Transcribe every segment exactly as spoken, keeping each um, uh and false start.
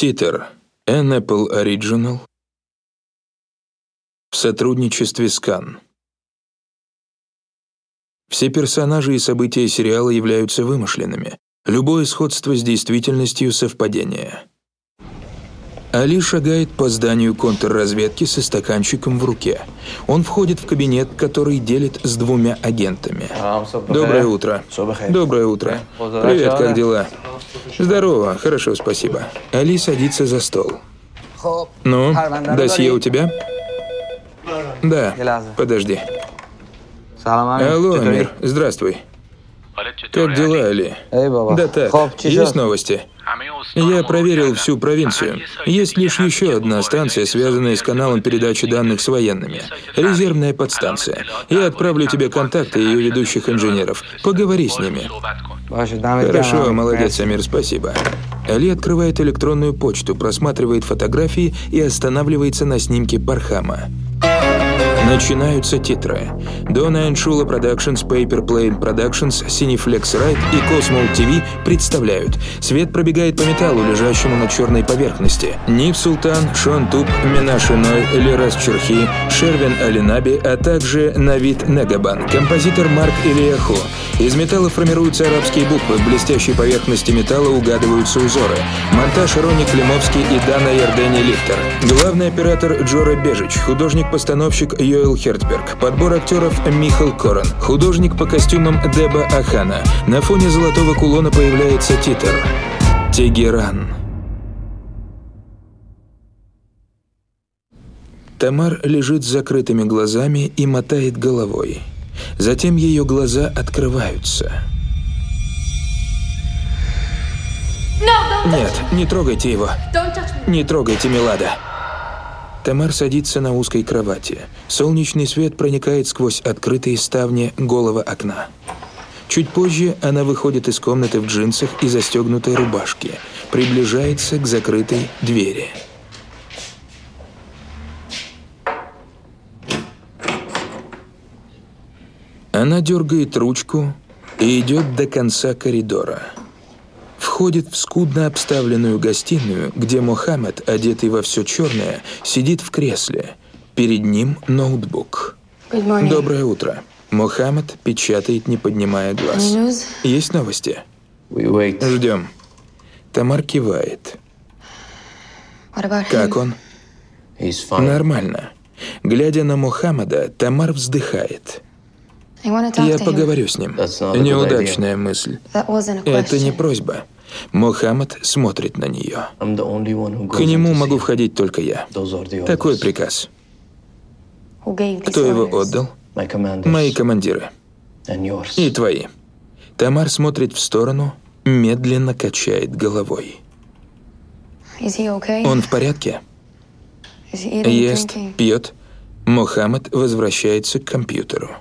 Титр. An Apple Original. В сотрудничестве с Кан. Все персонажи и события сериала являются вымышленными. Любое сходство с действительностью – совпадение. Али шагает по зданию контрразведки со стаканчиком в руке. Он входит в кабинет, который делит с двумя агентами. Доброе утро. Доброе утро. Привет, как дела? Здорово, хорошо, спасибо. Али садится за стол. Ну, досье у тебя? Да, подожди. Алло, Амир, здравствуй. Как дела, Али? Да так, есть новости? Я проверил всю провинцию. Есть лишь еще одна станция, связанная с каналом передачи данных с военными. Резервная подстанция. Я отправлю тебе контакты ее ведущих инженеров. Поговори с ними. Хорошо, молодец, Амир, спасибо. Али открывает электронную почту, просматривает фотографии и останавливается на снимке Пархама. Начинаются титры. Donna and Shula Productions, Paper Plane Productions, Cineflex Ride и Cosmo ти ви представляют. Свет пробегает по металлу, лежащему на черной поверхности. Нив Султан, Шон Туп, Минаш Иной, Лерас Чурхи, Шервин Алинаби, а также Навид Негабан, композитор Марк Ильяху. Из металла формируются арабские буквы, в блестящей поверхности металла угадываются узоры. Монтаж Ронни Климовский и Дана Ярдени Лихтер. Главный оператор Джора Бежич, художник-постановщик Йоэл Хертберг, подбор актеров Михал Корен, художник по костюмам Деба Ахана. На фоне золотого кулона появляется титр «Тегеран». Тамар лежит с закрытыми глазами и мотает головой. Затем ее глаза открываются. Нет, не трогайте его. Не трогайте Милада. Тамар садится на узкой кровати. Солнечный свет проникает сквозь открытые ставни голого окна. Чуть позже она выходит из комнаты в джинсах и застегнутой рубашке. Приближается к закрытой двери. Она дергает ручку и идет до конца коридора. Входит в скудно обставленную гостиную, где Мохаммед, одетый во все черное, сидит в кресле. Перед ним ноутбук. Доброе утро. Мохаммед печатает, не поднимая глаз. Есть новости? Ждем. Тамар кивает. Как он? Нормально. Глядя на Мохаммеда, Тамар вздыхает. Я поговорю с ним. Неудачная мысль. Это не просьба. Мохаммед смотрит на нее. К нему могу входить только я. Такой приказ. Кто его отдал? Мои командиры. И твои. Тамар смотрит в сторону, медленно качает головой. Он в порядке? Ест, пьет. Мохаммед возвращается к компьютеру.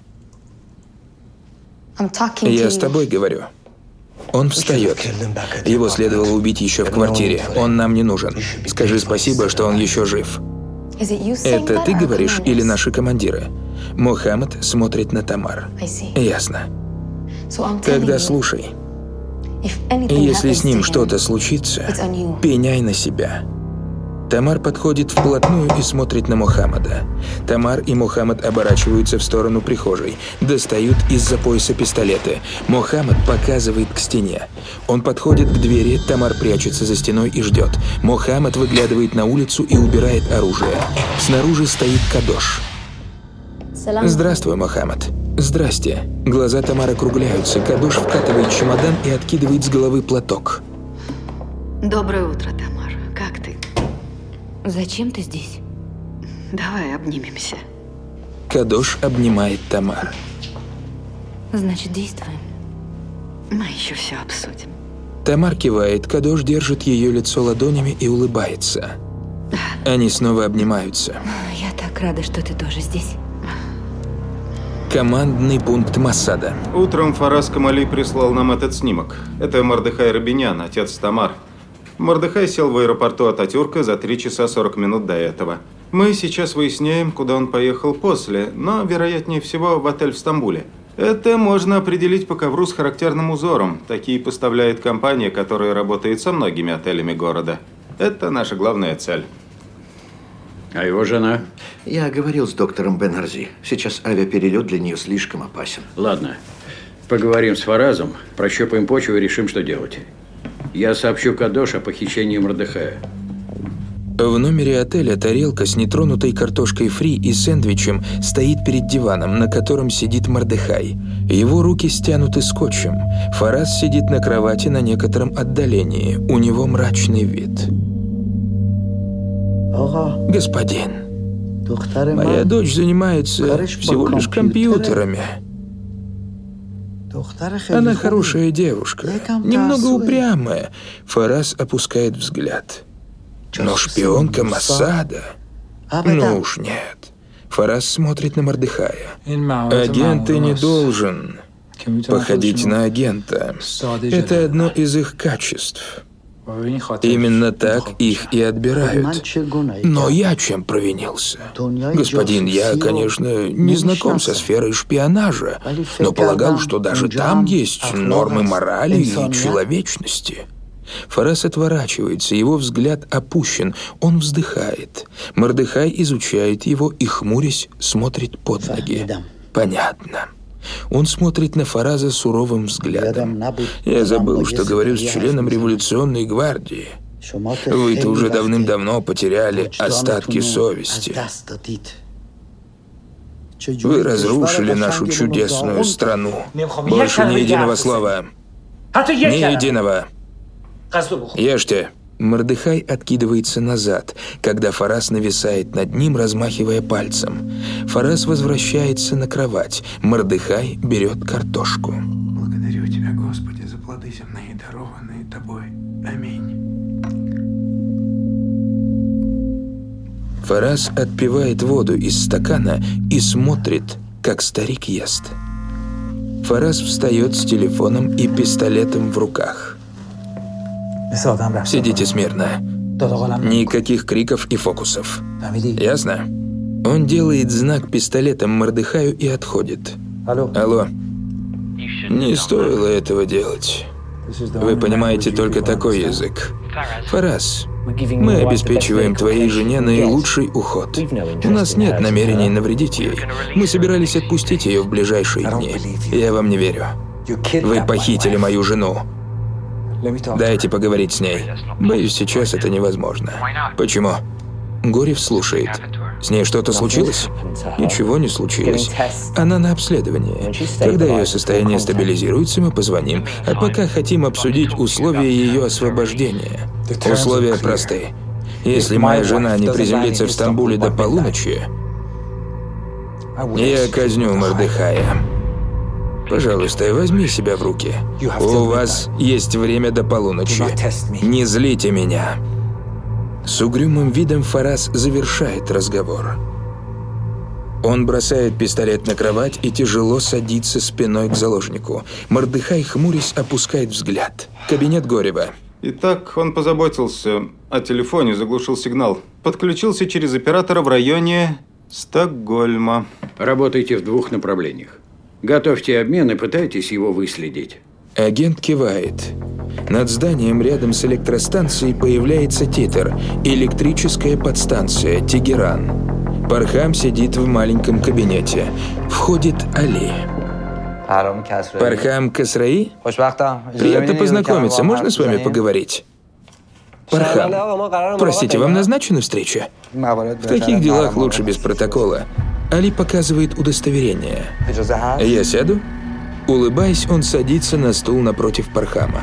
Я с тобой говорю. Он встает. Его следовало убить еще в квартире. Он нам не нужен. Скажи спасибо, что он еще жив. Это ты говоришь или наши командиры? Мохаммед смотрит на Тамар. Ясно. Тогда слушай. Если с ним что-то случится, пеняй на себя. Тамар подходит вплотную и смотрит на Мохаммеда. Тамар и Мохаммед оборачиваются в сторону прихожей, достают из-за пояса пистолеты. Мохаммед показывает к стене. Он подходит к двери, Тамар прячется за стеной и ждет. Мохаммед выглядывает на улицу и убирает оружие. Снаружи стоит Кадош. Здравствуй, Мохаммед. Здрасте. Глаза Тамары округляются. Кадош вкатывает чемодан и откидывает с головы платок. Доброе утро, Тамар. Как ты? Зачем ты здесь? Давай обнимемся. Кадош обнимает Тамар. Значит, действуем. Мы еще все обсудим. Тамар кивает, Кадош держит ее лицо ладонями и улыбается. Они снова обнимаются. Я так рада, что ты тоже здесь. Командный пункт Моссада. Утром Фарас Камали прислал нам этот снимок. Это Мордехай Рабинян, отец Тамар. Мордехай сел в аэропорту Ататюрка за три часа сорок минут до этого. Мы сейчас выясняем, куда он поехал после, но, вероятнее всего, в отель в Стамбуле. Это можно определить по ковру с характерным узором. Такие поставляет компания, которая работает со многими отелями города. Это наша главная цель. А его жена? Я говорил с доктором Бенарзи. Сейчас авиаперелет для нее слишком опасен. Ладно. Поговорим с Фаразом, прощупаем почву и решим, что делать. Я сообщу Кадош о похищении Мордехая. В номере отеля тарелка с нетронутой картошкой фри и сэндвичем стоит перед диваном, на котором сидит Мордехай. Его руки стянуты скотчем. Фараз сидит на кровати на некотором отдалении. У него мрачный вид. «Господин, моя дочь занимается всего лишь компьютерами. Она хорошая девушка, немного упрямая». Фараз опускает взгляд. «Но шпионка Моссада? Ну уж нет». Фараз смотрит на Мордехая. «Агент, ты не должен походить на агента. Это одно из их качеств. Именно так их и отбирают. Но я чем провинился? Господин, я, конечно, не знаком со сферой шпионажа, но полагал, что даже там есть нормы морали и человечности». Фараз отворачивается, его взгляд опущен, он вздыхает. Мордехай изучает его и, хмурясь, смотрит под ноги. «Понятно». Он смотрит на Фараза суровым взглядом. «Я забыл, что говорю с членом революционной гвардии. Вы-то уже давным-давно потеряли остатки совести. Вы разрушили нашу чудесную страну. Больше ни единого слова. Ни единого. Ешьте». Мордехай откидывается назад, когда Фараз нависает над ним, размахивая пальцем. Фараз возвращается на кровать. Мордехай берет картошку. «Благодарю Тебя, Господи, за плоды земные, дарованные Тобой. Аминь». Фараз отпивает воду из стакана и смотрит, как старик ест. Фараз встает с телефоном и пистолетом в руках. «Сидите смирно. Никаких криков и фокусов. Ясно?» Он делает знак пистолетом Мордехаю и отходит. «Алло. Не стоило этого делать. Вы понимаете только такой язык. Фараз, мы обеспечиваем твоей жене наилучший уход. У нас нет намерений навредить ей. Мы собирались отпустить ее в ближайшие дни. Я вам не верю. Вы похитили мою жену. Дайте поговорить с ней. Боюсь, сейчас это невозможно». «Почему?» Горев слушает. «С ней что-то случилось?» «Ничего не случилось. Она на обследовании. Когда ее состояние стабилизируется, мы позвоним. А пока хотим обсудить условия ее освобождения. Условия просты. Если моя жена не приземлится в Стамбуле до полуночи, я казню Мордехая. Пожалуйста, возьми себя в руки. У вас есть время до полуночи. Не злите меня». С угрюмым видом Фараз завершает разговор. Он бросает пистолет на кровать и тяжело садится спиной к заложнику. Мордехай, хмурясь, опускает взгляд. Кабинет Горева. Итак, он позаботился о телефоне, заглушил сигнал. Подключился через оператора в районе Стокгольма. Работайте в двух направлениях. Готовьте обмен и пытайтесь его выследить. Агент кивает. Над зданием рядом с электростанцией появляется титр «Электрическая подстанция, Тегеран». Пархам сидит в маленьком кабинете. Входит Али. «Пархам Касраи? Приятно познакомиться. Можно с вами поговорить?» «Пархам, простите, вам назначена встреча?» В таких делах лучше без протокола. Али показывает удостоверение. «Я сяду?» Улыбаясь, он садится на стул напротив Пархама.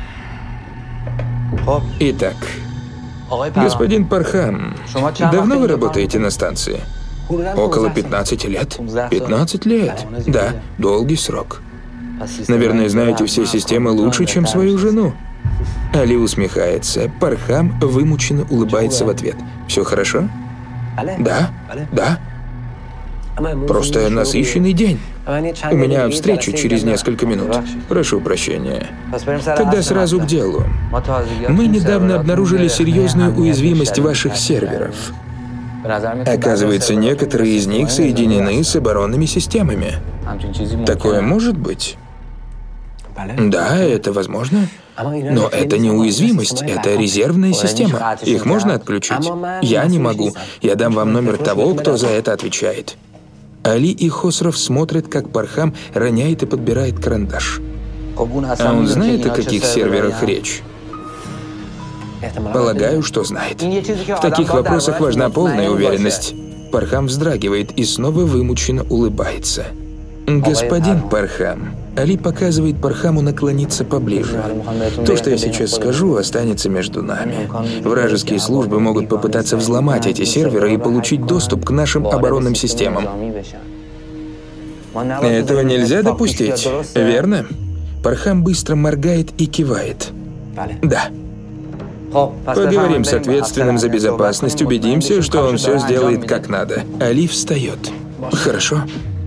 «Итак, господин Пархам, давно вы работаете на станции?» «Около пятнадцати лет». «пятнадцать лет? Да, долгий срок. Наверное, знаете все системы лучше, чем свою жену». Али усмехается. Пархам вымученно улыбается в ответ. «Все хорошо?» «Да, да. Просто насыщенный день. У меня встреча через несколько минут. Прошу прощения. Тогда сразу к делу. Мы недавно обнаружили серьезную уязвимость ваших серверов. Оказывается, некоторые из них соединены с оборонными системами. Такое может быть?» Да, это возможно. Но это не уязвимость, это резервная система. Их можно отключить? Я не могу. Я дам вам номер того, кто за это отвечает. Али и Хосров смотрят, как Пархам роняет и подбирает карандаш. А он знает, о каких серверах речь? Полагаю, что знает. В таких вопросах важна полная уверенность. Пархам вздрагивает и снова вымученно улыбается. «Господин Пархам». Али показывает Пархаму наклониться поближе. «То, что я сейчас скажу, останется между нами. Вражеские службы могут попытаться взломать эти серверы и получить доступ к нашим оборонным системам. Этого нельзя допустить, верно?» Пархам быстро моргает и кивает. «Да». «Поговорим с ответственным за безопасность, убедимся, что он все сделает как надо». Али встает. «Хорошо.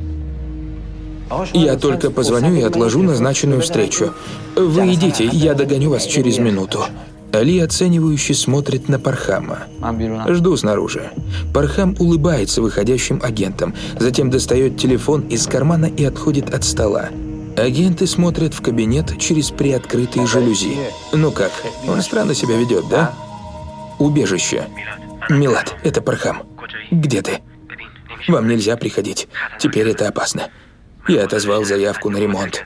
Я только позвоню и отложу назначенную встречу. Вы идите, я догоню вас через минуту». Али оценивающе смотрит на Пархама. «Жду снаружи». Пархам улыбается выходящим агентам, затем достает телефон из кармана и отходит от стола. Агенты смотрят в кабинет через приоткрытые жалюзи. «Ну как, он странно себя ведет, да?» «Убежище. Милад, это Пархам. Где ты?» «Вам нельзя приходить. Теперь это опасно. Я отозвал заявку на ремонт.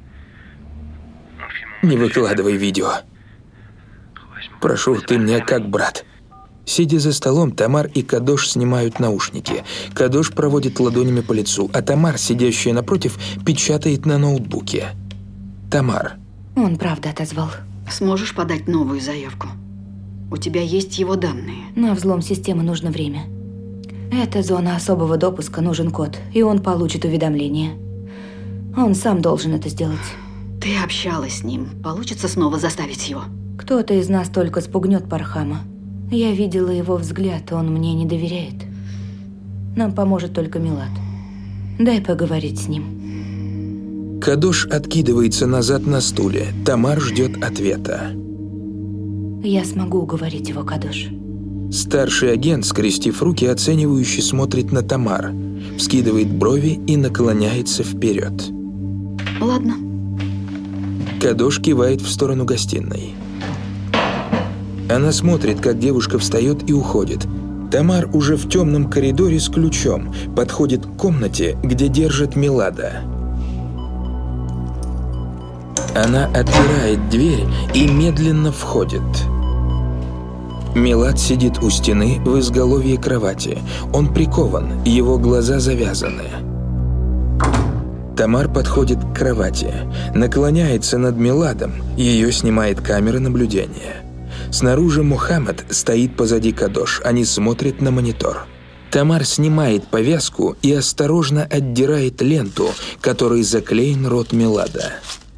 Не выкладывай видео. Прошу, ты мне как брат». Сидя за столом, Тамар и Кадош снимают наушники. Кадош проводит ладонями по лицу, а Тамар, сидящая напротив, печатает на ноутбуке. Тамар. Он правда отозвал. Сможешь подать новую заявку? У тебя есть его данные. На взлом системы нужно время. Это зона особого допуска, нужен код, и он получит уведомление. Он сам должен это сделать. Ты общалась с ним. Получится снова заставить его? Кто-то из нас только спугнет Пархама. Я видела его взгляд, он мне не доверяет. Нам поможет только Милад. Дай поговорить с ним. Кадош откидывается назад на стуле. Тамар ждет ответа. Я смогу уговорить его, Кадош. Старший агент, скрестив руки, оценивающе смотрит на Тамар, вскидывает брови и наклоняется вперед. Ладно. Кадош кивает в сторону гостиной. Она смотрит, как девушка встает и уходит. Тамар уже в темном коридоре с ключом подходит к комнате, где держит Милада. Она отпирает дверь и медленно входит. Милад сидит у стены в изголовье кровати. Он прикован, его глаза завязаны. Тамар подходит к кровати, наклоняется над Миладом, ее снимает камера наблюдения. Снаружи Мухаммад стоит позади Кадош, они смотрят на монитор. Тамар снимает повязку и осторожно отдирает ленту, которой заклеен рот Милада.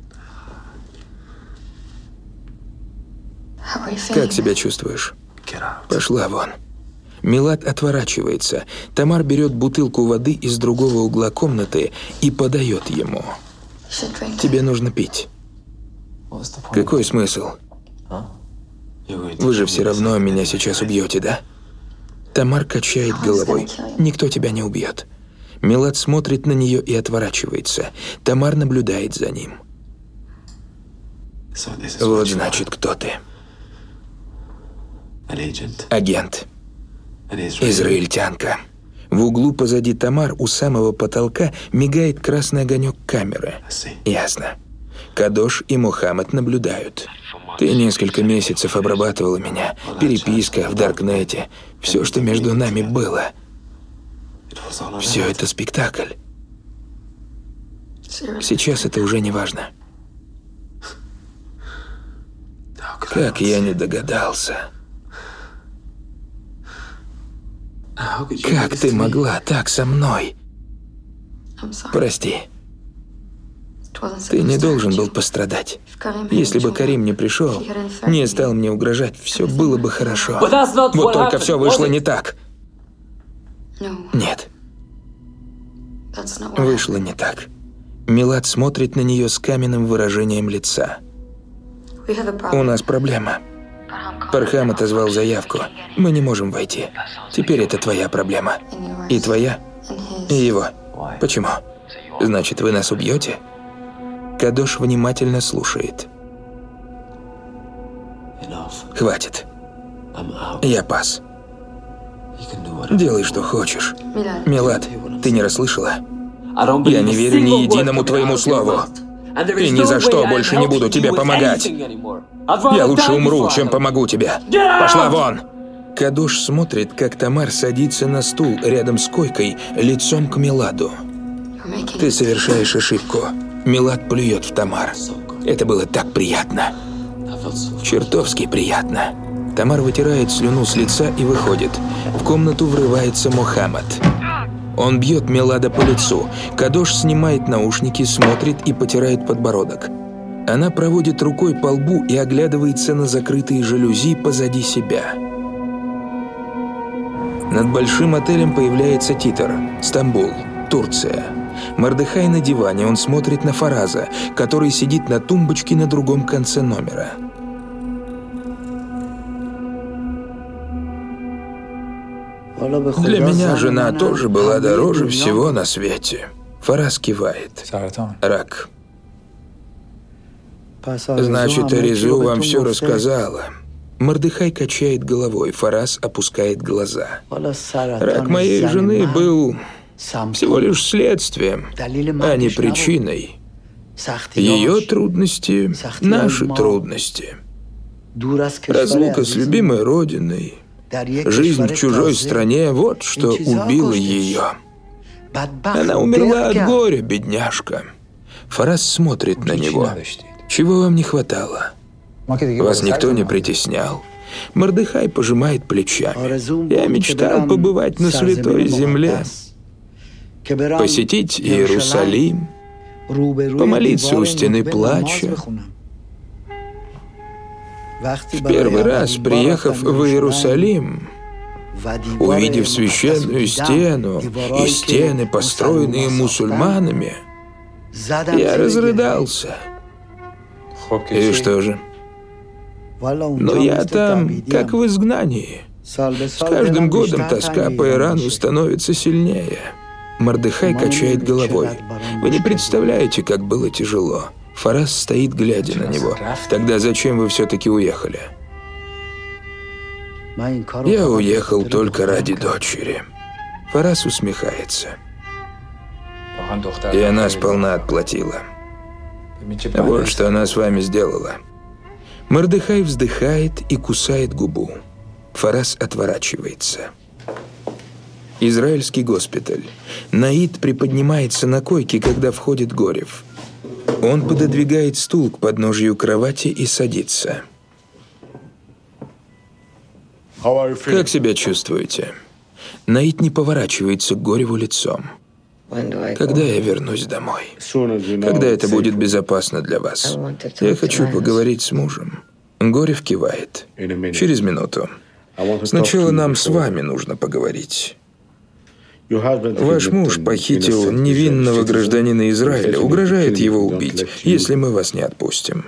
«Как себя чувствуешь?» «Пошла вон». Милад отворачивается. Тамар берет бутылку воды из другого угла комнаты и подает ему. «Тебе нужно пить». «Какой смысл? Вы же все равно меня сейчас убьете, да?» Тамар качает головой. «Никто тебя не убьет». Милад смотрит на нее и отворачивается. Тамар наблюдает за ним. «Вот значит, кто ты». «Агент. Израильтянка». В углу позади Тамар у самого потолка мигает красный огонек камеры. «Ясно». Кадош и Мухаммад наблюдают. «Ты несколько месяцев обрабатывала меня. Переписка в Даркнете. Все, что между нами было. Все это спектакль. Сейчас это уже не важно». «Как я не догадался». «Как ты могла так со мной?» «Прости. Ты не должен был пострадать. Если бы Карим не пришел, не стал мне угрожать, все было бы хорошо. Вот только все вышло не так». «Нет. Вышло не так». Милад смотрит на нее с каменным выражением лица. «У нас проблема. Пархам отозвал заявку. Мы не можем войти. Теперь это твоя проблема. И твоя, и его. Почему? Значит, вы нас убьете?» Кадош внимательно слушает. Хватит. Я пас. Делай, что хочешь. Милад, ты не расслышала? Я не верю ни единому твоему слову. И ни за что больше не буду тебе помогать. Я лучше умру, чем помогу тебе. Пошла вон! Кадош смотрит, как Тамар садится на стул рядом с койкой, лицом к Миладу. Ты совершаешь ошибку. Милад плюет в Тамар. Это было так приятно. Чертовски приятно. Тамар вытирает слюну с лица и выходит. В комнату врывается Мухаммад. Он бьет Милада по лицу. Кадош снимает наушники, смотрит и потирает подбородок. Она проводит рукой по лбу и оглядывается на закрытые жалюзи позади себя. Над большим отелем появляется титр «Стамбул, Турция». Мордехай на диване, он смотрит на Фараза, который сидит на тумбочке на другом конце номера. Для меня жена тоже была дороже всего на свете. Фараз кивает. Рак. Значит, Аризу вам все рассказала. Мордехай качает головой, Фараз опускает глаза. Рак моей жены был всего лишь следствием, а не причиной. Ее трудности – наши трудности. Разлука с любимой родиной, жизнь в чужой стране – вот что убило ее. Она умерла от горя, бедняжка. Фараз смотрит на него. Чего вам не хватало? Вас никто не притеснял. Мордехай пожимает плечами. Я мечтал побывать на святой земле, посетить Иерусалим, помолиться у стены плача. В первый раз, приехав в Иерусалим, увидев священную стену и стены, построенные мусульманами, я разрыдался. И что же? Но я там, как в изгнании. С каждым годом тоска по Ирану становится сильнее. Мордехай качает головой. Вы не представляете, как было тяжело. Фараз стоит, глядя на него. Тогда зачем вы все-таки уехали? Я уехал только ради дочери. Фараз усмехается. И она сполна отплатила. Вот что она с вами сделала. Мордехай вздыхает и кусает губу. Фараз отворачивается. Израильский госпиталь. Наид приподнимается на койке, когда входит Горев. Он пододвигает стул к подножию кровати и садится. Как себя чувствуете? Наид не поворачивается к Гореву лицом. Когда я вернусь домой? Когда это будет безопасно для вас? Я хочу поговорить с мужем. Горев кивает. Через минуту. Сначала нам с вами нужно поговорить. Ваш муж похитил невинного гражданина Израиля, угрожает его убить, если мы вас не отпустим.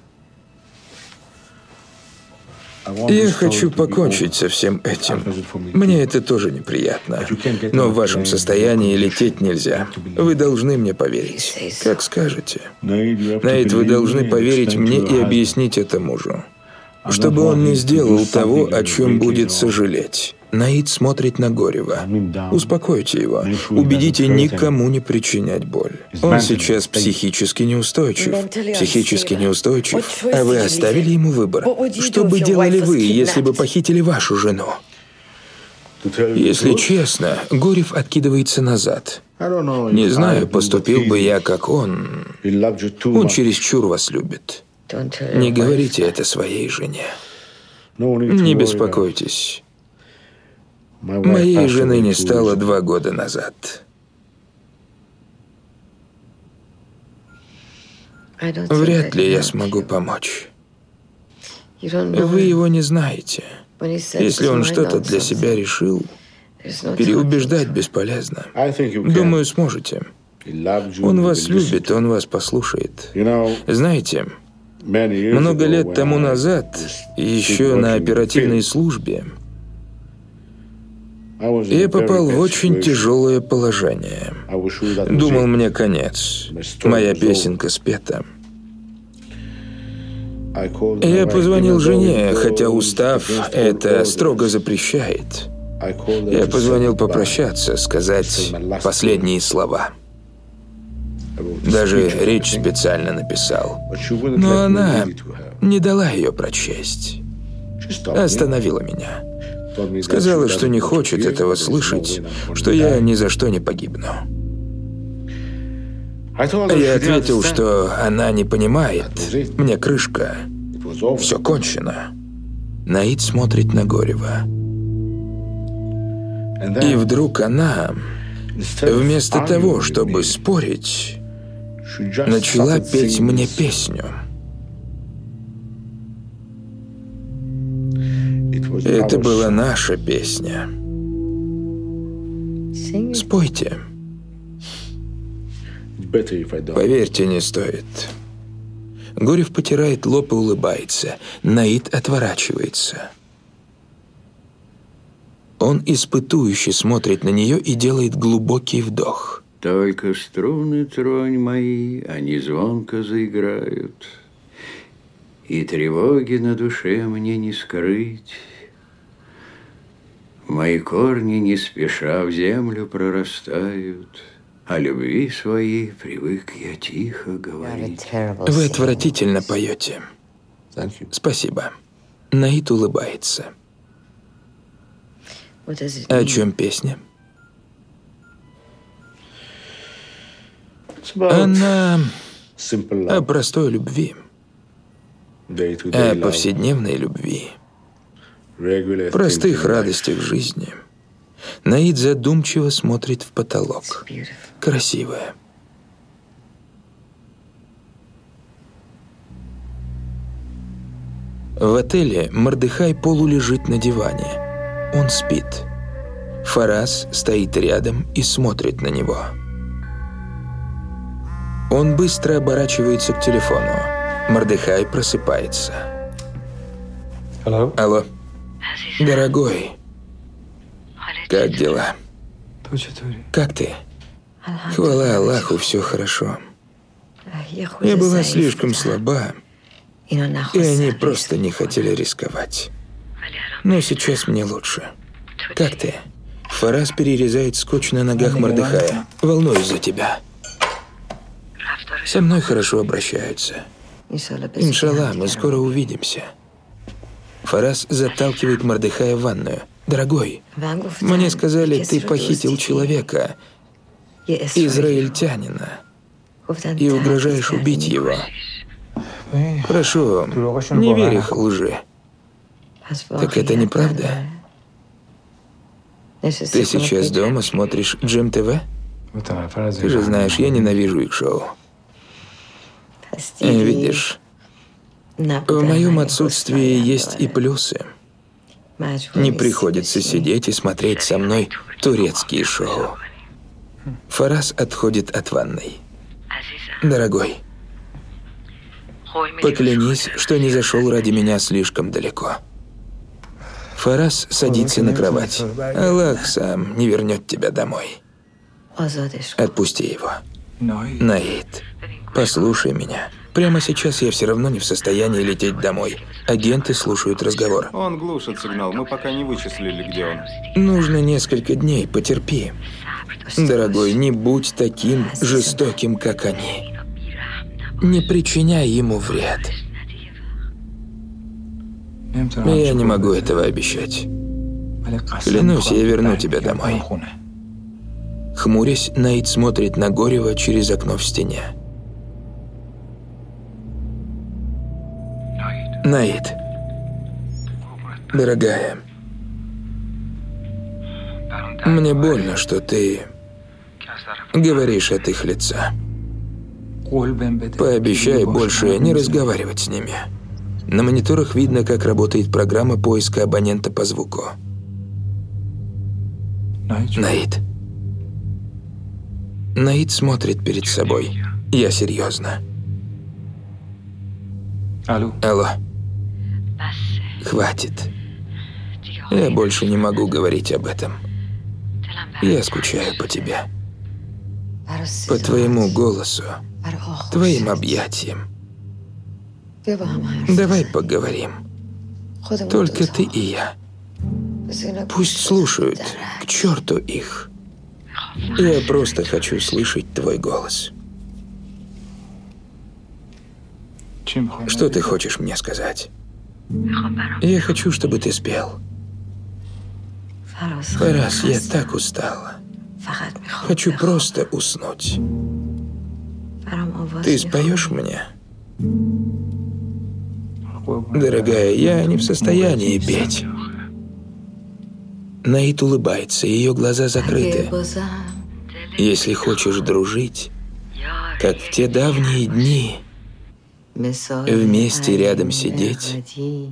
Я хочу покончить со всем этим. Мне это тоже неприятно. Но в вашем состоянии лететь нельзя. Вы должны мне поверить. Как скажете. Наид, вы должны поверить мне и объяснить это мужу. Чтобы он не сделал того, о чем будет сожалеть. Наид смотрит на Горева. Успокойте его. Убедите никому не причинять боль. Он сейчас психически неустойчив. Психически неустойчив. А вы оставили ему выбор. Что бы делали вы, если бы похитили вашу жену? Если честно, Горев откидывается назад. Не знаю, поступил бы я, как он. Он чересчур вас любит. Не говорите это своей жене. Не беспокойтесь. Моей жены не стало два года назад. Вряд ли я смогу помочь. Вы его не знаете. Если он что-то для себя решил, переубеждать бесполезно. Думаю, сможете. Он вас любит, он вас послушает. Знаете, много лет тому назад, еще на оперативной службе, Я попал в очень тяжелое положение. Думал, мне конец. Моя песенка спета. Я позвонил жене, хотя устав это строго запрещает. Я позвонил попрощаться, сказать последние слова. Даже речь специально написал. Но она не дала ее прочесть. Остановила меня. Сказала, что не хочет этого слышать, что я ни за что не погибну. Я ответил, что она не понимает. Мне крышка. Все кончено. Наид смотрит на Горева. И вдруг она, вместо того, чтобы спорить, начала петь мне песню. Это была наша песня. Спойте. Поверьте, не стоит. Горев потирает лоб и улыбается. Наид отворачивается. Он испытующе смотрит на нее и делает глубокий вдох. Только струны тронь мои, они звонко заиграют, и тревоги на душе мне не скрыть. Мои корни не спеша в землю прорастают, о любви своей привык я тихо говорить. Вы отвратительно поете. Спасибо. Наид улыбается. О чем песня? Она о простой любви, о повседневной любви, простых радостях жизни. Наид задумчиво смотрит в потолок. Красивая. В отеле Мордехай полулежит на диване. Он спит. Фарас стоит рядом и смотрит на него. Он быстро оборачивается к телефону. Мордехай просыпается. Алло? Алло. Дорогой. Как дела? Как ты? Хвала Аллаху, все хорошо. Я была слишком слаба, и они просто не хотели рисковать. Но сейчас мне лучше. Как ты? Фарас перерезает скотч на ногах Мордехая. Волнуюсь за тебя. Со мной хорошо обращаются. Иншаллах, мы скоро увидимся. Фарас заталкивает Мордехая в ванную. Дорогой, мне сказали, ты похитил человека, израильтянина, и угрожаешь убить его. Прошу, не верь их лжи. Так это неправда? Ты сейчас дома смотришь Джем ТВ? Ты же знаешь, я ненавижу их шоу. Видишь, в моем отсутствии есть и плюсы. Не приходится сидеть и смотреть со мной турецкие шоу. Фарас отходит от ванной. Дорогой, поклянись, что не зашел ради меня слишком далеко. Фарас садится на кровать. Аллах сам не вернет тебя домой. Отпусти его. Наид, послушай меня. Прямо сейчас я все равно не в состоянии лететь домой. Агенты слушают разговор. Он глушит сигнал, мы пока не вычислили, где он. Нужно несколько дней, потерпи. Дорогой, не будь таким жестоким, как они. Не причиняй ему вред. Я не могу этого обещать. Клянусь, я верну тебя домой. Хмурясь, Наид смотрит на Горева через окно в стене. Наид, дорогая, мне больно, что ты говоришь от их лица. Пообещай больше не разговаривать с ними. На мониторах видно, как работает программа поиска абонента по звуку. Наид. Наид смотрит перед собой. Я серьезно. Алло. Алло. Хватит. Я больше не могу говорить об этом. Я скучаю по тебе. По твоему голосу, твоим объятиям. Давай поговорим. Только ты и я. Пусть слушают, к черту их. Я просто хочу слышать твой голос. Что ты хочешь мне сказать? Я хочу, чтобы ты спел. Фарас, я так устала. Хочу просто уснуть. Ты споешь мне? Дорогая, я не в состоянии петь. Наид улыбается, ее глаза закрыты. Если хочешь дружить, как в те давние дни, вместе рядом сидеть,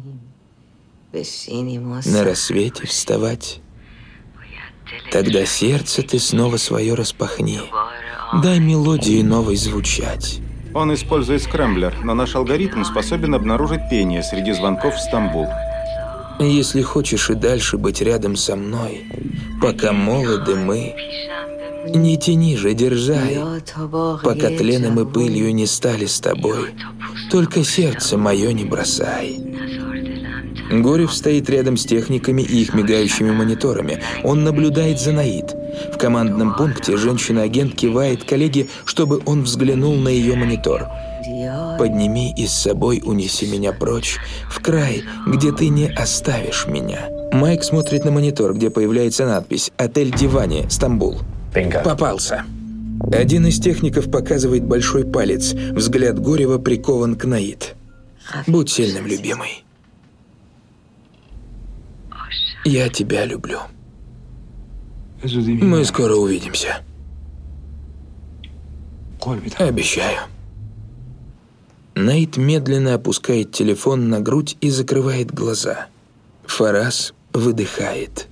на рассвете вставать, тогда сердце ты снова свое распахни. Дай мелодии новой звучать. Он использует скрэмблер, но наш алгоритм способен обнаружить пение среди звонков в Стамбул. Если хочешь и дальше быть рядом со мной, пока молоды мы, не тяни же, дерзай, пока тленом и пылью не стали с тобой, только сердце мое не бросай. Горев стоит рядом с техниками и их мигающими мониторами. Он наблюдает за Наид. В командном пункте женщина-агент кивает коллеге, чтобы он взглянул на ее монитор. «Подними и с собой унеси меня прочь, в край, где ты не оставишь меня». Майк смотрит на монитор, где появляется надпись «Отель Дивани, Стамбул». Попался. Один из техников показывает большой палец. Взгляд Горева прикован к Наид. «Будь сильным, любимый. Я тебя люблю. Мы скоро увидимся. Обещаю». Наид медленно опускает телефон на грудь и закрывает глаза. Фарас выдыхает.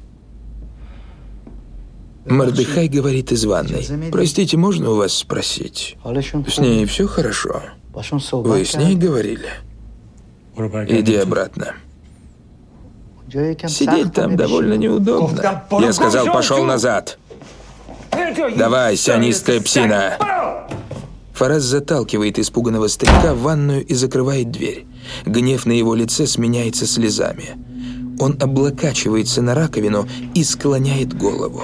Мордехай говорит из ванной: «Простите, можно у вас спросить? С ней все хорошо? Вы с ней говорили? Иди обратно. Сидеть там довольно неудобно». Я сказал, пошел назад. Давай, сионистская псина. Фарас заталкивает испуганного старика в ванную и закрывает дверь. Гнев на его лице сменяется слезами. Он облокачивается на раковину и склоняет голову.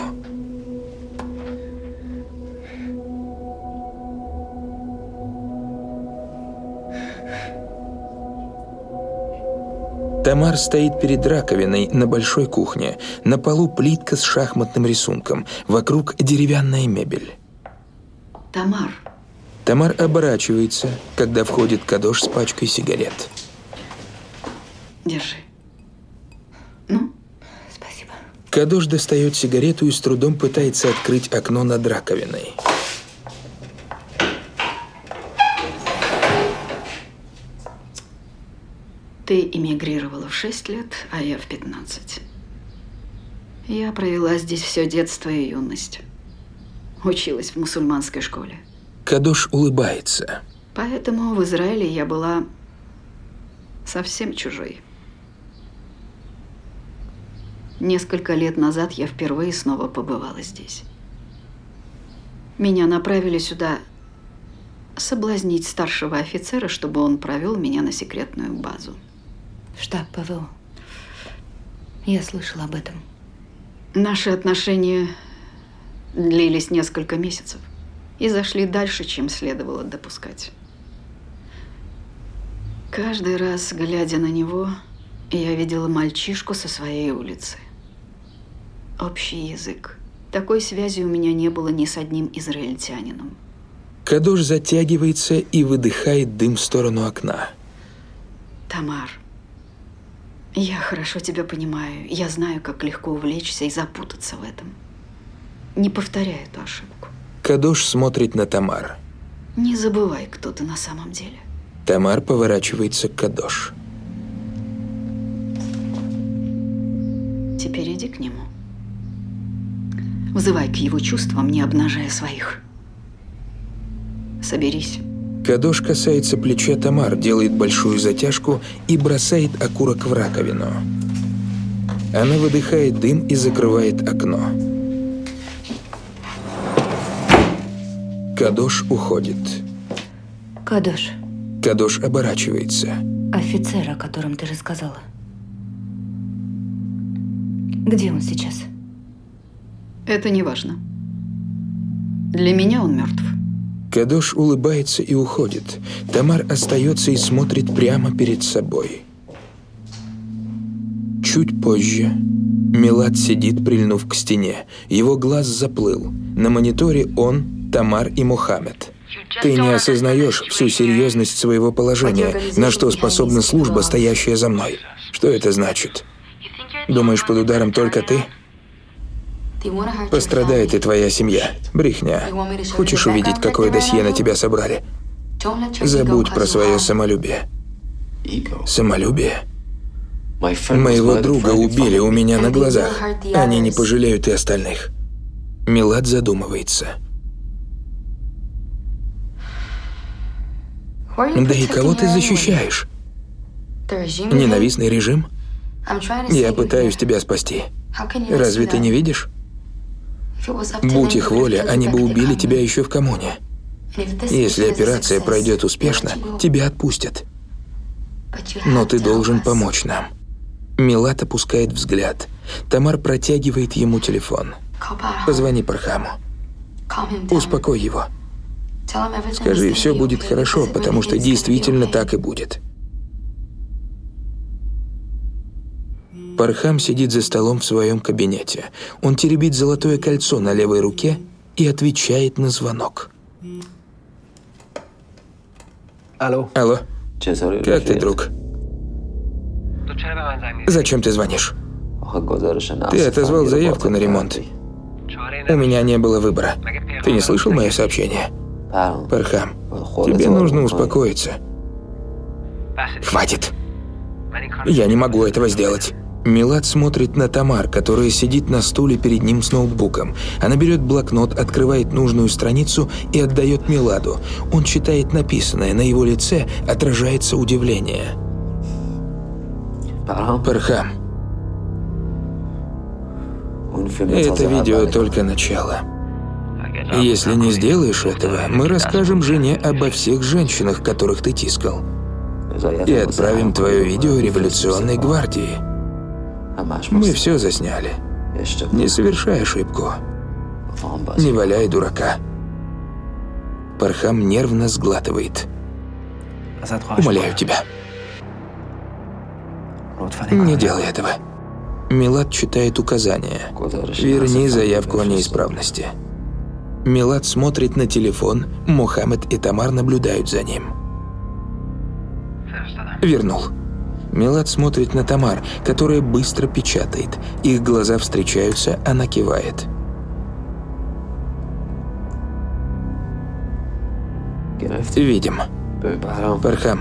Тамар стоит перед раковиной на большой кухне. На полу плитка с шахматным рисунком. Вокруг деревянная мебель. Тамар. Тамар оборачивается, когда входит Кадош с пачкой сигарет. Держи. Ну? Спасибо. Кадош достает сигарету и с трудом пытается открыть окно над раковиной. Ты эмигрировала в шесть лет, а я в пятнадцать. Я провела здесь все детство и юность. Училась в мусульманской школе. Кадош улыбается. Поэтому в Израиле я была совсем чужой. Несколько лет назад я впервые снова побывала здесь. Меня направили сюда соблазнить старшего офицера, чтобы он провел меня на секретную базу. В штаб ПВО. Я слышала об этом. Наши отношения длились несколько месяцев и зашли дальше, чем следовало допускать. Каждый раз, глядя на него, я видела мальчишку со своей улицы. Общий язык. Такой связи у меня не было ни с одним израильтянином. Кадош затягивается и выдыхает дым в сторону окна. Тамар, я хорошо тебя понимаю. Я знаю, как легко увлечься и запутаться в этом. Не повторяй эту ошибку. Кадош смотрит на Тамар. Не забывай, кто ты на самом деле. Тамар поворачивается к Кадош. Теперь иди к нему. Взывай к его чувствам, не обнажая своих. Соберись. Кадош касается плеча Тамар, делает большую затяжку и бросает окурок в раковину. Она выдыхает дым и закрывает окно. Кадош уходит. Кадош. Кадош оборачивается. Офицер, о котором ты рассказала. Где он сейчас? Это не важно. Для меня он мертв. Кадош улыбается и уходит. Тамар остается и смотрит прямо перед собой. Чуть позже Милад сидит, прильнув к стене. Его глаз заплыл. На мониторе он, Тамар и Мохаммед. Ты не осознаешь всю серьезность своего положения, на что способна служба, стоящая за мной. Что это значит? Думаешь, под ударом только ты? Пострадает и твоя семья. Брехня. Хочешь увидеть, какое досье на тебя собрали? Забудь про свое самолюбие. Самолюбие? Моего друга убили у меня на глазах. Они не пожалеют и остальных. Милад задумывается. Да и кого ты защищаешь? Ненавистный режим? Я пытаюсь тебя спасти. Разве ты не видишь? Будь их воля, они бы убили тебя еще в коммуне. Если операция пройдет успешно, тебя отпустят. Но ты должен помочь нам. Милад опускает взгляд. Тамар протягивает ему телефон. Позвони Пархаму. Успокой его. Скажи, все будет хорошо, потому что действительно так и будет. Пархам сидит за столом в своем кабинете. Он теребит золотое кольцо на левой руке и отвечает на звонок. Алло. Алло. Как ты, друг? Зачем ты звонишь? Ты отозвал заявку на ремонт. У меня не было выбора. Ты не слышал мое сообщение? Пархам, тебе нужно успокоиться. Хватит. Я не могу этого сделать. Милад смотрит на Тамар, которая сидит на стуле перед ним с ноутбуком. Она берет блокнот, открывает нужную страницу и отдает Миладу. Он читает написанное, на его лице отражается удивление. Пархам, это видео только начало. Если не сделаешь этого, мы расскажем жене обо всех женщинах, которых ты тискал. И отправим твое видео революционной гвардии. Мы все засняли. Не совершай ошибку. Не валяй дурака. Пархам нервно сглатывает. Умоляю тебя. Не делай этого. Милад читает указания. Верни заявку о неисправности. Милад смотрит на телефон. Мохаммед и Тамар наблюдают за ним. Вернул. Милад смотрит на Тамар, которая быстро печатает. Их глаза встречаются, она кивает. Видим. Пархам.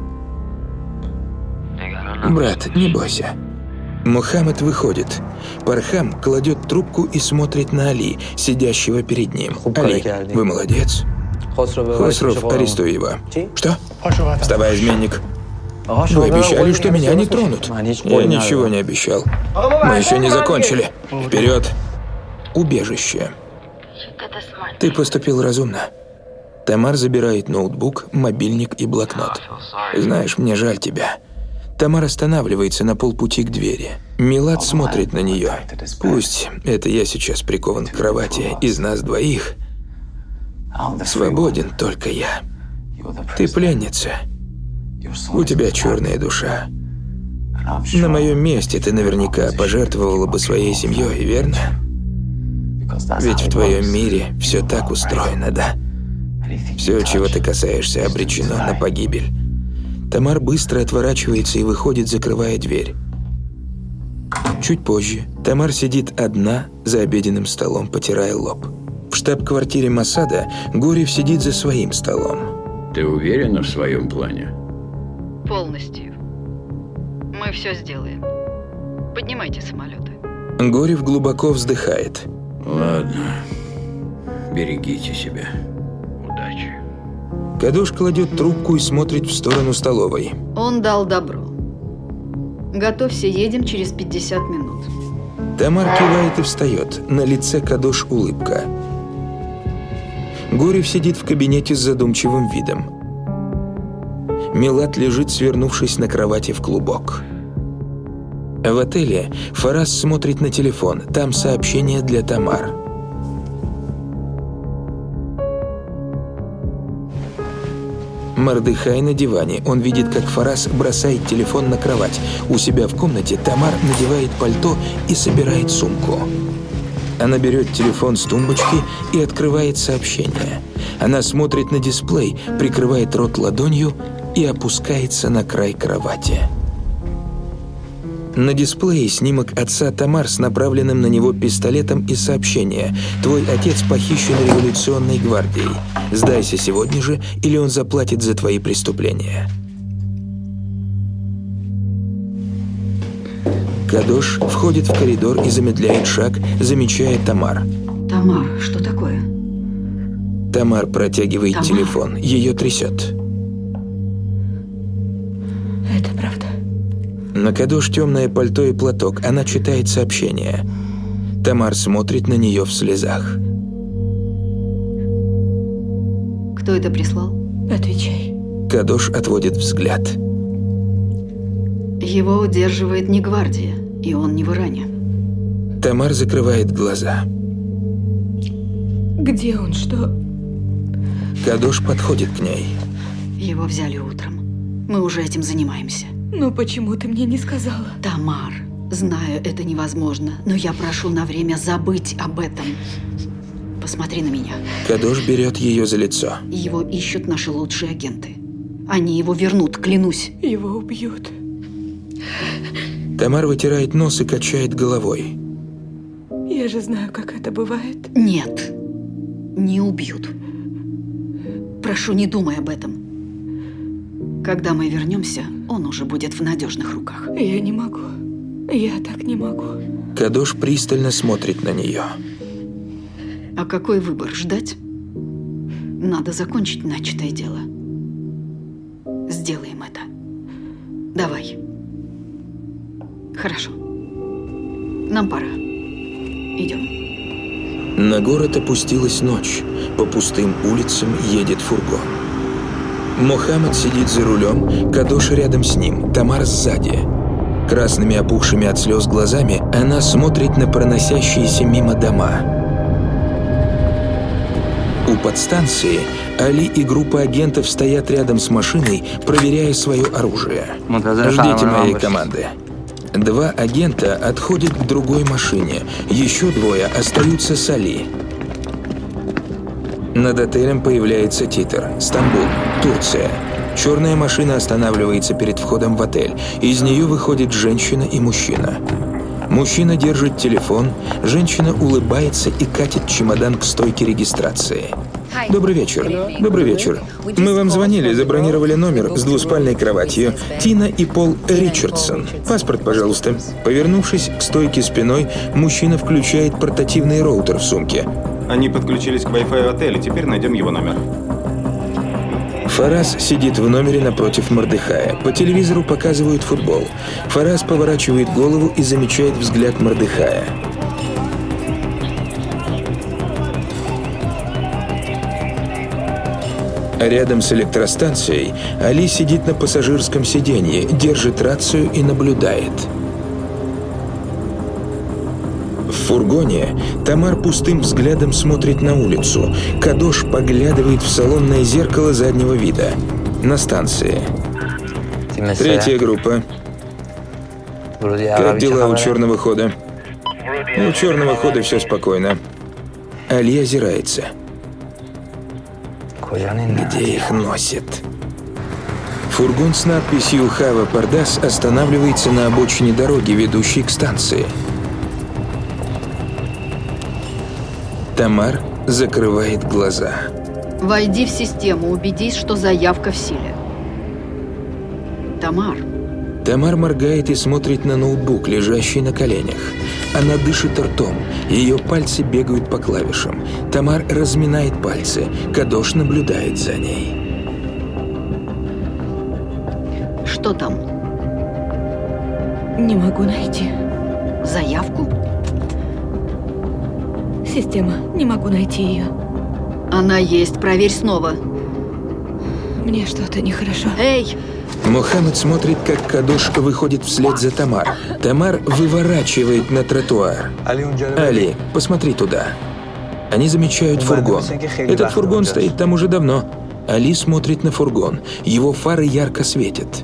Брат, не бойся. Мухаммед выходит. Пархам кладет трубку и смотрит на Али, сидящего перед ним. Али, вы молодец. Хосров, арестуй его. Что? Вставай, изменник. Вы обещали, что меня не тронут. Я ничего не обещал. Мы еще не закончили. Вперед. Убежище. Ты поступил разумно. Тамар забирает ноутбук, мобильник и блокнот. Знаешь, мне жаль тебя. Тамар останавливается на полпути к двери. Милад смотрит на нее. Пусть это я сейчас прикован к кровати, из нас двоих свободен только я. Ты пленница. У тебя черная душа. На моем месте ты наверняка пожертвовала бы своей семьей, верно? Ведь в твоем мире все так устроено, да? Все, чего ты касаешься, обречено на погибель. Тамар быстро отворачивается и выходит, закрывая дверь. Чуть позже Тамар сидит одна за обеденным столом, потирая лоб. В штаб-квартире Моссада Горев сидит за своим столом. Ты уверена в своем плане? Полностью. Мы все сделаем. Поднимайте самолеты. Горев глубоко вздыхает. Ладно. Берегите себя. Удачи. Кадош кладет трубку и смотрит в сторону столовой. Он дал добро. Готовься, едем через пятьдесят минут. Тамар кивает и встает. На лице Кадош улыбка. Горев сидит в кабинете с задумчивым видом. Милат лежит, свернувшись на кровати в клубок. В отеле Фарас смотрит на телефон. Там сообщение для Тамар. Мордехай на диване. Он видит, как Фарас бросает телефон на кровать. У себя в комнате Тамар надевает пальто и собирает сумку. Она берет телефон с тумбочки и открывает сообщение. Она смотрит на дисплей, прикрывает рот ладонью и опускается на край кровати. На дисплее снимок отца Тамар с направленным на него пистолетом и сообщение: «Твой отец похищен революционной гвардией. Сдайся сегодня же, или он заплатит за твои преступления». Кадош входит в коридор и замедляет шаг, замечая Тамар. Тамар, что такое? Тамар протягивает Тамар. телефон. Ее трясет. Это правда. На Кадош темное пальто и платок. Она читает сообщение. Тамар смотрит на нее в слезах. Кто это прислал? Отвечай. Кадош отводит взгляд. Его удерживает не гвардия, и он не в Иране. Тамар закрывает глаза. Где он? Что? Кадош подходит к ней. Его взяли утром. Мы уже этим занимаемся. Ну почему ты мне не сказала? Тамар, знаю, это невозможно, но я прошу на время забыть об этом. Посмотри на меня. Кадош берет ее за лицо. Его ищут наши лучшие агенты. Они его вернут, клянусь. Его убьют. Тамар вытирает нос и качает головой. Я же знаю, как это бывает. Нет, не убьют. Прошу, не думай об этом. Когда мы вернемся, он уже будет в надежных руках. Я не могу. Я так не могу. Кадош пристально смотрит на нее. А какой выбор? Ждать? Надо закончить начатое дело. Сделаем это. Давай. Хорошо. Нам пора. Идем. На город опустилась ночь. По пустым улицам едет фургон. Мохаммед сидит за рулем, Кадош рядом с ним, Тамар сзади. Красными опухшими от слез глазами она смотрит на проносящиеся мимо дома. У подстанции Али и группа агентов стоят рядом с машиной, проверяя свое оружие. Ждите моей команды. Два агента отходят к другой машине, еще двое остаются с Али. Над отелем появляется титр. Стамбул, Турция. Черная машина останавливается перед входом в отель. Из нее выходит женщина и мужчина. Мужчина держит телефон, женщина улыбается и катит чемодан к стойке регистрации. Добрый вечер. Добрый вечер. Мы вам звонили, забронировали номер с двуспальной кроватью. Тина и Пол Ричардсон. Паспорт, пожалуйста. Повернувшись к стойке спиной, мужчина включает портативный роутер в сумке. Они подключились к Wi-Fi отеля, теперь найдем его номер. Фарас сидит в номере напротив Мордехая. По телевизору показывают футбол. Фарас поворачивает голову и замечает взгляд Мордехая. Рядом с электростанцией Али сидит на пассажирском сиденье, держит рацию и наблюдает. В фургоне Тамар пустым взглядом смотрит на улицу. Кадош поглядывает в салонное зеркало заднего вида. На станции. Третья группа. Как дела у черного хода? У черного хода все спокойно. Али озирается. Где их носит? Фургон с надписью «Хава Пардас» останавливается на обочине дороги, ведущей к станции. Тамар закрывает глаза. Войди в систему, убедись, что заявка в силе. Тамар. Тамар моргает и смотрит на ноутбук, лежащий на коленях. Она дышит ртом, ее пальцы бегают по клавишам. Тамар разминает пальцы, Кадош наблюдает за ней. Что там? Не могу найти. Заявку? Система, не могу найти ее. Она есть. Проверь снова. Мне что-то нехорошо. Эй! Мухаммед смотрит, как Кадош выходит вслед за Тамар. Тамар выворачивает на тротуар. Али, посмотри туда. Они замечают фургон. Этот фургон стоит там уже давно. Али смотрит на фургон. Его фары ярко светят.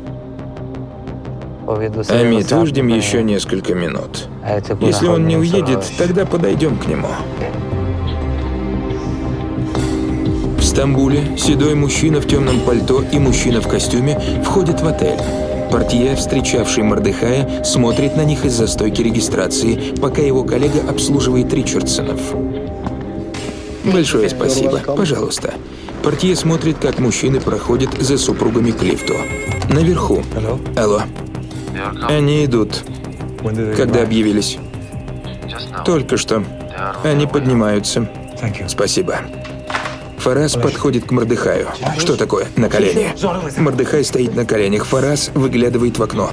Амит, выждем еще несколько минут. Если он не уедет, тогда подойдем к нему. В Стамбуле седой мужчина в темном пальто и мужчина в костюме входят в отель. Портье, встречавший Мордехая, смотрит на них из-за стойки регистрации, пока его коллега обслуживает Ричардсонов. Большое спасибо. Пожалуйста. Портье смотрит, как мужчины проходят за супругами к лифту. Наверху. Алло. Они идут. Когда объявились? Только что. Они поднимаются. Спасибо. Фарас подходит к Мордехаю. Что такое? На колени. Мордехай стоит на коленях. Фарас выглядывает в окно.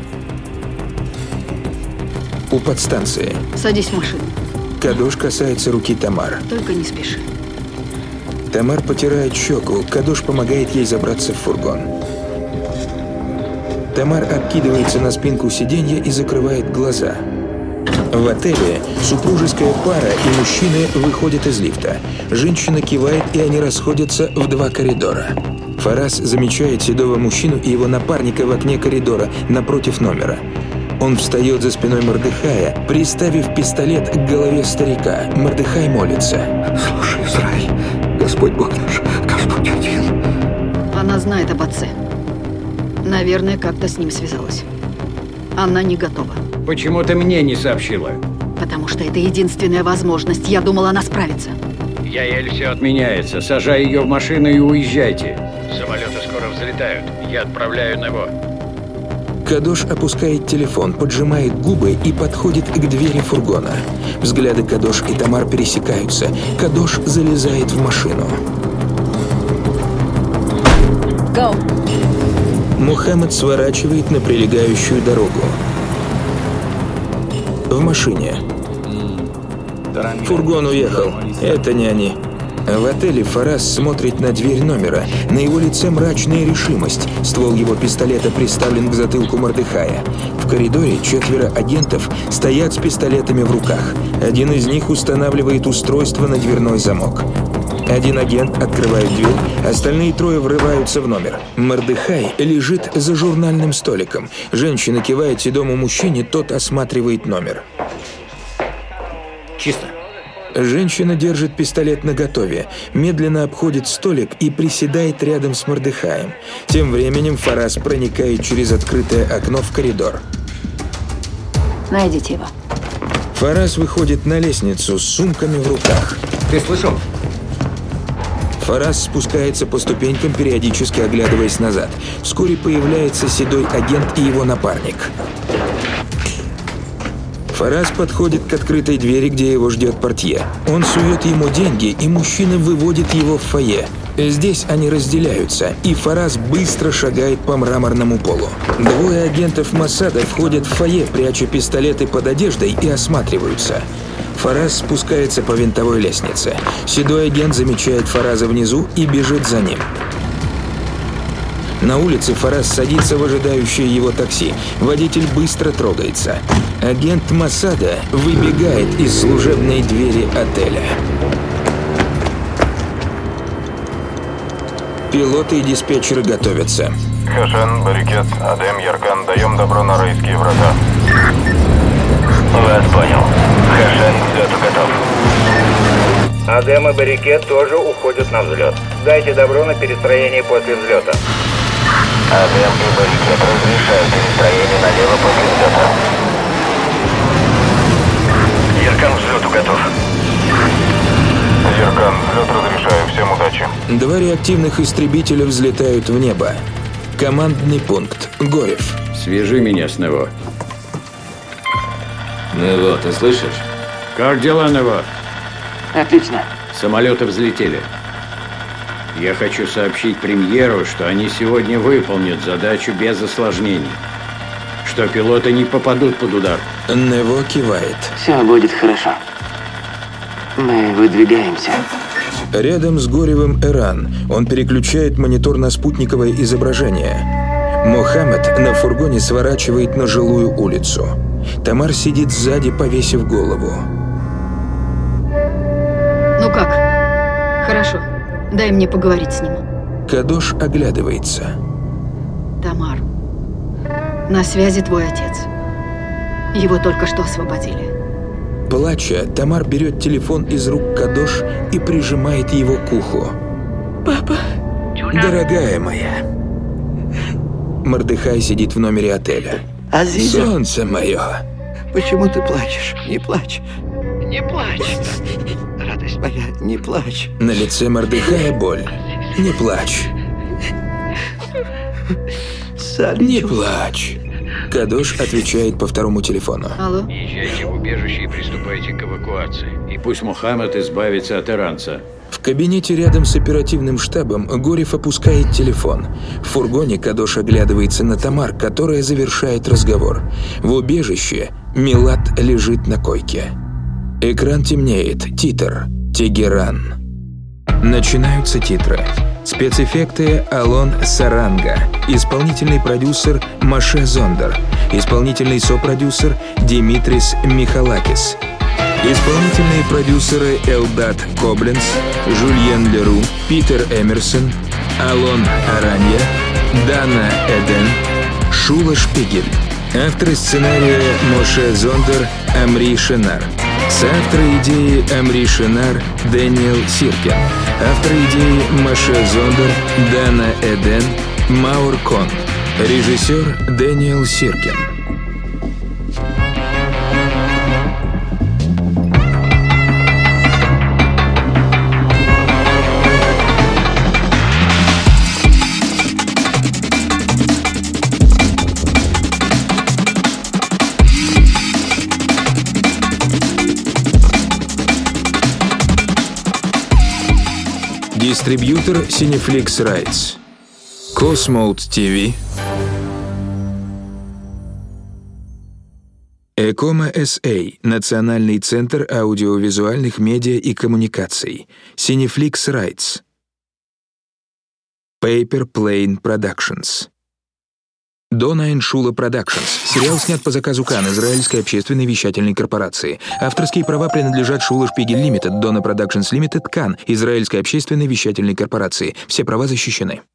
У подстанции. Садись в машину. Кадош касается руки Тамар. Только не спеши. Тамар потирает щеку. Кадош помогает ей забраться в фургон. Тамар откидывается на спинку сиденья и закрывает глаза. В отеле супружеская пара и мужчины выходят из лифта. Женщина кивает, и они расходятся в два коридора. Фарас замечает седого мужчину и его напарника в окне коридора напротив номера. Он встает за спиной Мордехая, приставив пистолет к голове старика. Мордехай молится. Слушай, Израиль, Господь Бог наш, Господь один. Она знает об отце. Наверное, как-то с ним связалась. Она не готова. Почему ты мне не сообщила? Потому что это единственная возможность. Я думала, она справится. Яэль, все отменяется. Сажай ее в машину и уезжайте. Самолеты скоро взлетают. Я отправляю Нево. Кадош опускает телефон, поджимает губы и подходит к двери фургона. Взгляды Кадош и Тамар пересекаются. Кадош залезает в машину. Go. Мухаммед сворачивает на прилегающую дорогу. В машине. Фургон уехал. Это не они. В отеле Фарас смотрит на дверь номера. На его лице мрачная решимость. Ствол его пистолета приставлен к затылку Мордехая. В коридоре четверо агентов стоят с пистолетами в руках. Один из них устанавливает устройство на дверной замок. Один агент открывает дверь, остальные трое врываются в номер. Мордехай лежит за журнальным столиком. Женщина кивает седому мужчине, тот осматривает номер. Чисто. Женщина держит пистолет наготове, медленно обходит столик и приседает рядом с Мордехаем. Тем временем Фарас проникает через открытое окно в коридор. Найдите его. Фарас выходит на лестницу с сумками в руках. Ты слышал? Фарас спускается по ступенькам, периодически оглядываясь назад. Вскоре появляется седой агент и его напарник. Фарас подходит к открытой двери, где его ждет портье. Он сует ему деньги, и мужчина выводит его в фойе. Здесь они разделяются, и Фарас быстро шагает по мраморному полу. Двое агентов Моссада входят в фойе, пряча пистолеты под одеждой, и осматриваются. Фарас спускается по винтовой лестнице. Седой агент замечает Фараза внизу и бежит за ним. На улице Фарас садится в ожидающее его такси. Водитель быстро трогается. Агент Моссада выбегает из служебной двери отеля. Пилоты и диспетчеры готовятся. Хашен, Барикет, Адем, Яркан, даем добро на райские врата. Вас понял. Хашен, к взлету готов. Адем и Барикет тоже уходят на взлет. Дайте добро на перестроение после взлета. Адем и Барикет разрешают перестроение налево после взлета. Яркан, к взлету готов. Яркан, взлет разрешаю. Всем удачи. Два реактивных истребителя взлетают в небо. Командный пункт. Горев. Свяжи меня с Нево. Нево, ты слышишь? Как дела, Нево? Отлично. Самолеты взлетели. Я хочу сообщить премьеру, что они сегодня выполнят задачу без осложнений. Что пилоты не попадут под удар. Нево кивает. Все будет хорошо. Мы выдвигаемся. Рядом с Горевым Эран. Он переключает монитор на спутниковое изображение. Мохаммед на фургоне сворачивает на жилую улицу. Тамар сидит сзади, повесив голову. Ну как? Хорошо. Дай мне поговорить с ним. Кадош оглядывается. Тамар, на связи твой отец. Его только что освободили. Плача, Тамар берет телефон из рук Кадош и прижимает его к уху. Папа. Дорогая моя. Мордехай сидит в номере отеля. Азиза. Солнце мое. Почему ты плачешь? Не плачь. Не плачь. Радость моя, не плачь. На лице Мордехая боль. Не плачь. Не плачь. Кадош отвечает по второму телефону. Алло? Езжайте в убежище и приступайте к эвакуации. И пусть Мухаммед избавится от иранца. В кабинете рядом с оперативным штабом Горев опускает телефон. В фургоне Кадош оглядывается на Тамар, которая завершает разговор. В убежище Милат лежит на койке. Экран темнеет. Титр. Тегеран. Начинаются титры. Спецэффекты Алон Саранга. Исполнительный продюсер Маше Зондер. Исполнительный сопродюсер Димитрис Михалакис. Исполнительные продюсеры Элдат Кобленц, Жюльен Леру, Питер Эмерсон, Алон Аранья, Дана Эден, Шула Шпигель. Авторы сценария Моше Зондер, Амри Шенар. Соавторы идеи Амри Шенар, Дэниел Сиркин. Авторы идеи Моше Зондер, Дана Эден, Маур Кон. Режиссер Дэниел Сиркин. Дистрибьютор Cineflix Rights. Cosmode ти ви. Экома эс эй. Национальный центр аудиовизуальных медиа и коммуникаций. Cineflix Rights. Paper Plane Productions. Дона Эншула Productions. Сериал снят по заказу Кан, израильской общественной вещательной корпорации. Авторские права принадлежат Шула Шпигель Лимитед, Дона Productions Лимитед, Кан, израильской общественной вещательной корпорации. Все права защищены.